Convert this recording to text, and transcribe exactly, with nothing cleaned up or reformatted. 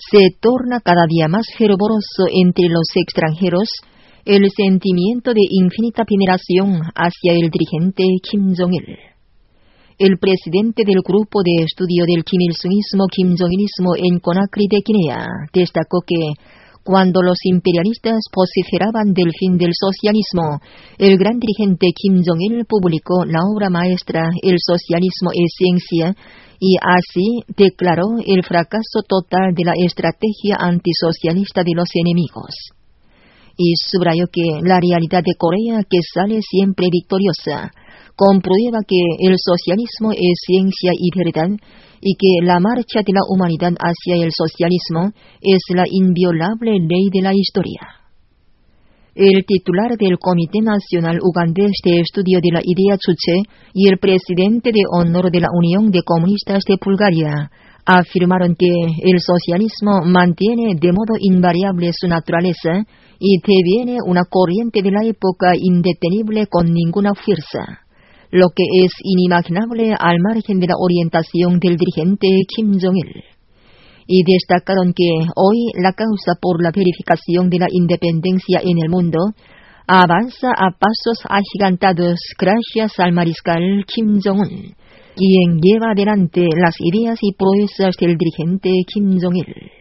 se torna cada día más fervoroso entre los extranjeros el sentimiento de infinita veneración hacia el dirigente Kim Jong-il. El presidente del grupo de estudio del Kim Il-sungismo, Kim Jong-ilismo en Conakry de Guinea, destacó que cuando los imperialistas vociferaban del fin del socialismo, el gran dirigente Kim Jong-il publicó la obra maestra El socialismo es ciencia y así declaró el fracaso total de la estrategia antisocialista de los enemigos. Y subrayó que la realidad de Corea, que sale siempre victoriosa, comprueba que el socialismo es ciencia y verdad y que la marcha de la humanidad hacia el socialismo es la inviolable ley de la historia. El titular del Comité Nacional Ugandés de Estudio de la Idea Chuche y el presidente de honor de la Unión de Comunistas de Bulgaria afirmaron que el socialismo mantiene de modo invariable su naturaleza y deviene una corriente de la época indetenible con ninguna fuerza, lo que es inimaginable al margen de la orientación del dirigente Kim Jong-il. Y destacaron que hoy la causa por la verificación de la independencia en el mundo avanza a pasos agigantados gracias al mariscal Kim Jong-un, quien lleva adelante las ideas y proezas del dirigente Kim Jong-il.